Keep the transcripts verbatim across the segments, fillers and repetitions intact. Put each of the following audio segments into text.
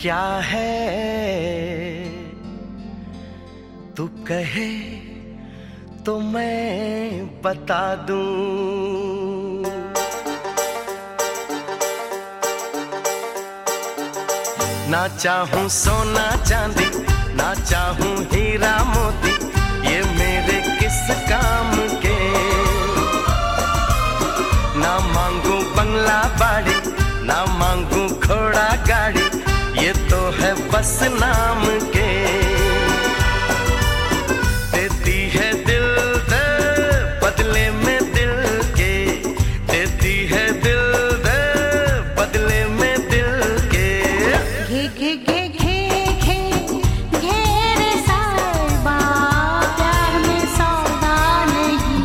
क्या है तू कहे तो मैं बता दूं। ना चाहूं सोना चांदी, ना चाहूं हीरा मोती, ये मेरे किस काम के। ना मांगू बंगला बाड़ी, ना मांगू घोड़ा गाड़ी, ये तो है बस नाम के। देती है दिल दे बदले में दिल के, देती है दिल दे बदले में दिल के। घे घे घे घे घे घेरे साहिबा, प्यार में सौदा नहीं।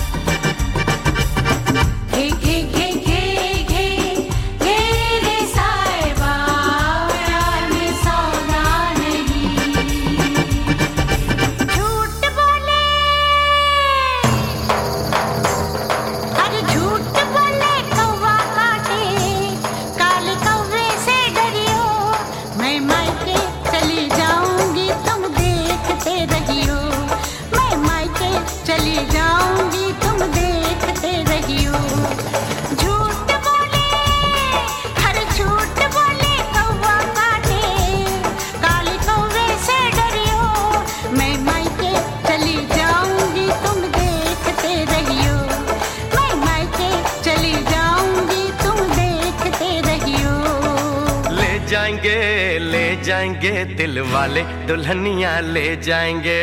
घे घे घे घे घे घेरे साहिबा, प्यार में सौदा नहीं। झूठ बोले, अरे झूठ बोले कौवा काटे, काले कौवे से डरियो। मैं मायके चली जाऊंगी तुम देखते रहियो, मैं मायके चली जाऊंगी तुम देखते रहियो। झूठ बोले, हर झूठ बोले कौवा काटे, काले कौवे से डरियो। मैं मायके चली जाऊंगी तुम देखते रहियो, मैं मायके चली जाऊंगी तुम देखते रहियो। ले जाएंगे ले जाएंगे दिल वाले, दुल्हनिया ले जाएंगे।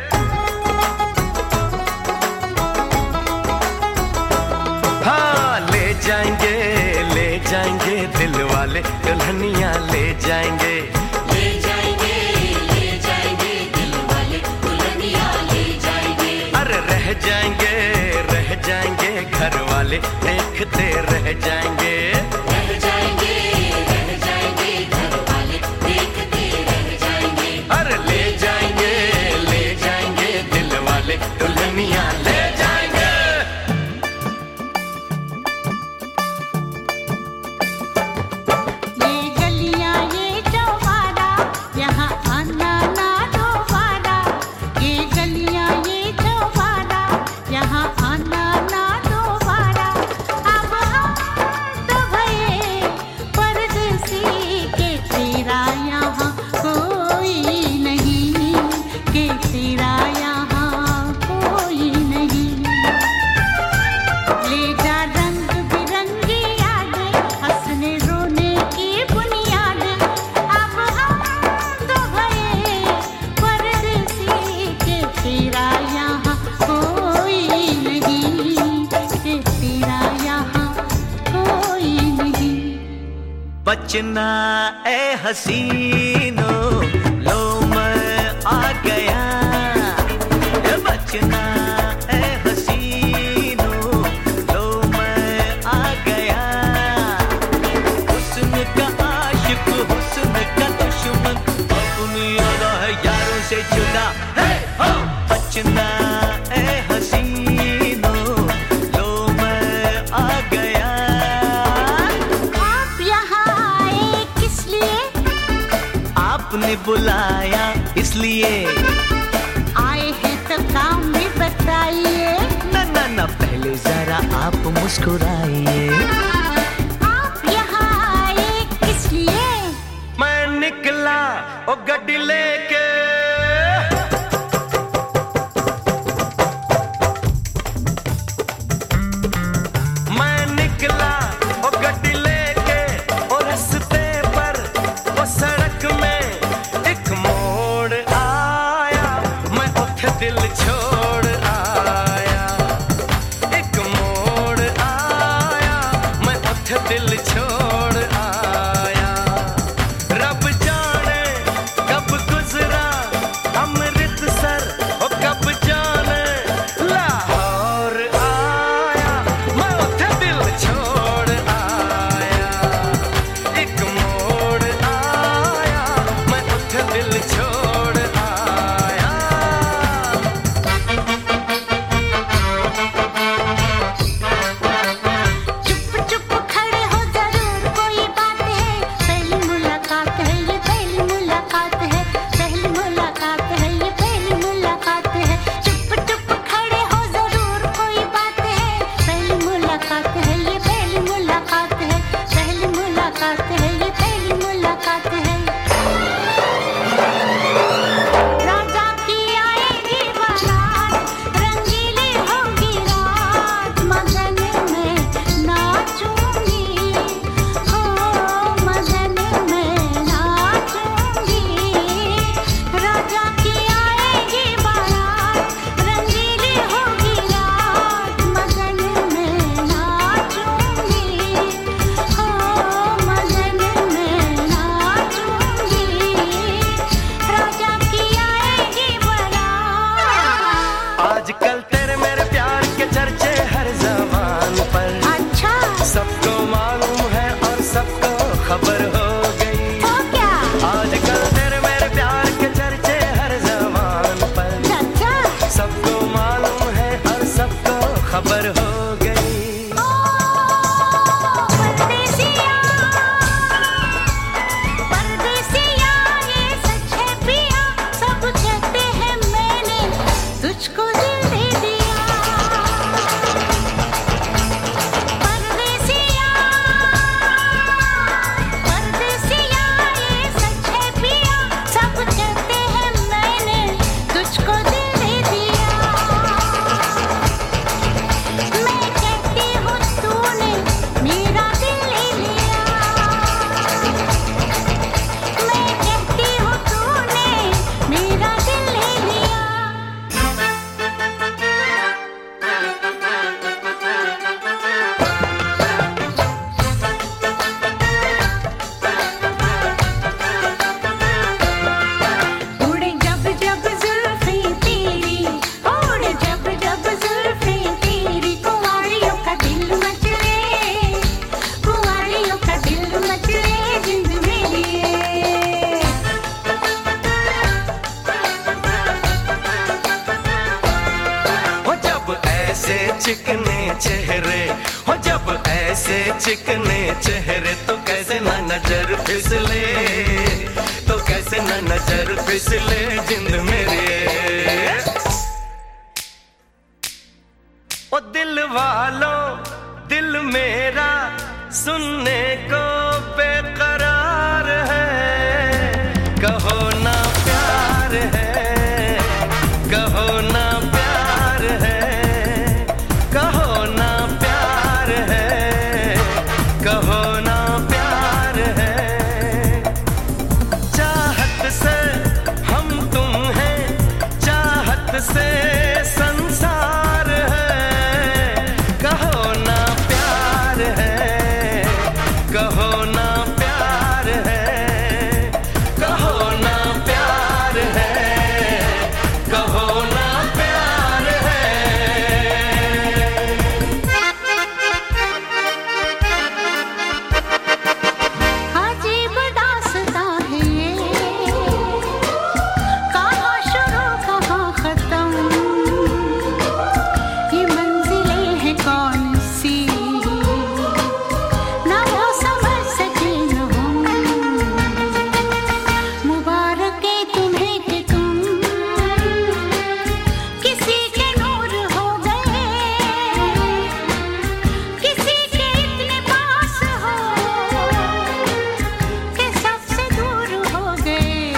हाँ ले जाएंगे ले जाएंगे दिल वाले, दुल्हनिया ले जाएंगे। ले जाएंगे ले जाएंगे दिल वाले, दुल्हनिया ले जाएंगे। अरे रह जाएंगे रह जाएंगे घर वाले, देखते रह जाएंगे। रह जाएंगे रह जाएंगे घर वाले, देखते रह जाएंगे। अरे ले जाएंगे ले जाएंगे दिल वाले, दुल्हनिया ले जाएंगे। ये गलियां ये चौबारा, यहाँ आना ना दोबारा। ये गलियां ये चौबारा, यहाँ आना ना दोबारा। अब हम तो भये परदेसी के, तेरा यहाँ कोई नहीं, के तेरा यहाँ कोई नहीं। ले जा रंग बिरंगी यादें, हंसने रोने की बुनियादें। अब हम तो भये परदेसी के, तेरा यहाँ कोई नहीं, के तेरा यहाँ कोई नहीं। बचना ए हसीनो, लो मैं आ गया। ए बचना ए हसीनो, लो मैं आ गया। हुस्न का आशिक हुस्न का दुश्मन, अपनी अदा है यारों से जुदा। हे हो बचना ए हसीनो, लो मैं आ गया। आप यहाँ आए किस लिए? आपने बुलाया इसलिए। आए हैं तो काम भी बताइए। ना ना ना पहले जरा आप मुस्कुराइए। आप यहाँ आए किस लिए? मैं निकला ओ गड्डी लेके, मैं निकला ओ गड्डी लेके। ओ रास्ते पर ओ सड़क में एक मोड़ आया, मैं उठे दिल छोड़ आया। एक मोड़ आया, मैं उठे दिल छोड़ आया। रब जाने कब गुजरा अमृतसर, ओ कब जाने लाहौर आया, मैं उठे दिल छोड़ आया। एक मोड़ आया, मैं उठे दिल छोड़ आया। चुप चुप खड़े हो जरूर, कोई बात है, पहली मुलाकात है ये। चिकने चेहरे हो, जब ऐसे चिकने चेहरे तो कैसे न नजर फिसले, तो कैसे न नजर फिसले जिंद मेरी। ओ दिल वालों दिल मेरा सुनने को बेकरार है, कहो ना प्यार है, कहो ना प्यार है, कहो ना प्यार है, कहो ना प्यार है। चाहत से हम तुम हैं, चाहत से संसार है, कहो ना प्यार है, कहो ना प्यार है, कहो ना प्यार है, कहो ना प्यार है। अजीब दास्तां है ये, कहाँ शुरू कहाँ खत्म, ये मंजिलें हैं कौन सी, ना वो समझ सके न हम। मुबारक है तुम्हें कि तुम किसी के नूर हो गए, किसी के इतने पास हो कि सबसे दूर हो गए।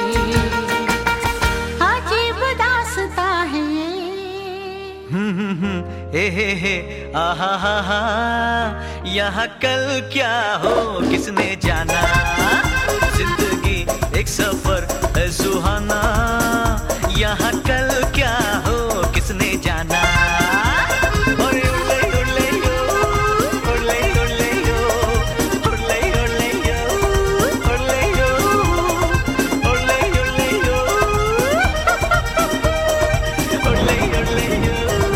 अजीब दास्तां है ये। हे हे हे आहा हा हा, यहाँ कल क्या हो किसने जाना, जिंदगी एक सफर है सुहाना, यहाँ कल क्या हो किसने जाना। ओरे ओले ओले यो, ओले ओले यो, ओले ओले यो, ओले यो, ओले ओले यो, ओले ओले यो।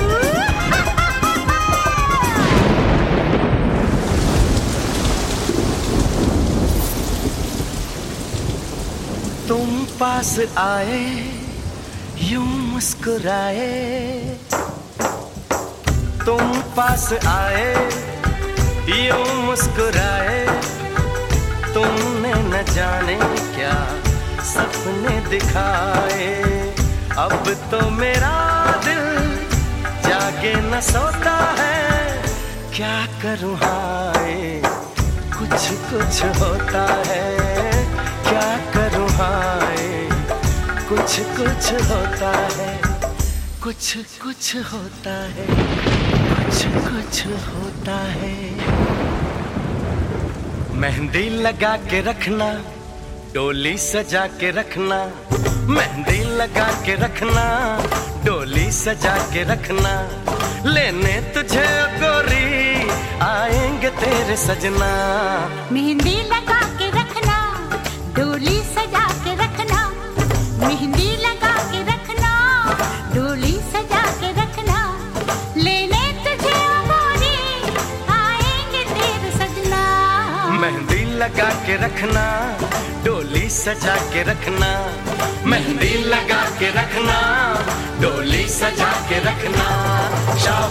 तुम पास आए यूं मुस्कुराए, तुम पास आए यूं मुस्कुराए, तुमने न जाने क्या सपने दिखाए। अब तो मेरा दिल जागे न सोता है, क्या करूँ हाय कुछ कुछ होता है, क्या करूँ हाय कुछ कुछ होता है, कुछ कुछ होता है, कुछ कुछ होता है। मेहंदी लगा के रखना, डोली सजा के रखना, मेहंदी लगा के रखना, डोली सजा के रखना, लेने तुझे गोरी आएंगे तेरे सजना। मेहंदी लगा के रखना, डोली सजा के रखना, मेहंदी लगा के रखना, डोली सजा के रखना, लेने तुझे गोरी आएंगे तेरे सजना। मेहंदी लगा के रखना, डोली सजा के रखना, मेहंदी लगा के रखना, डोली सजा के रखना। शाबाश।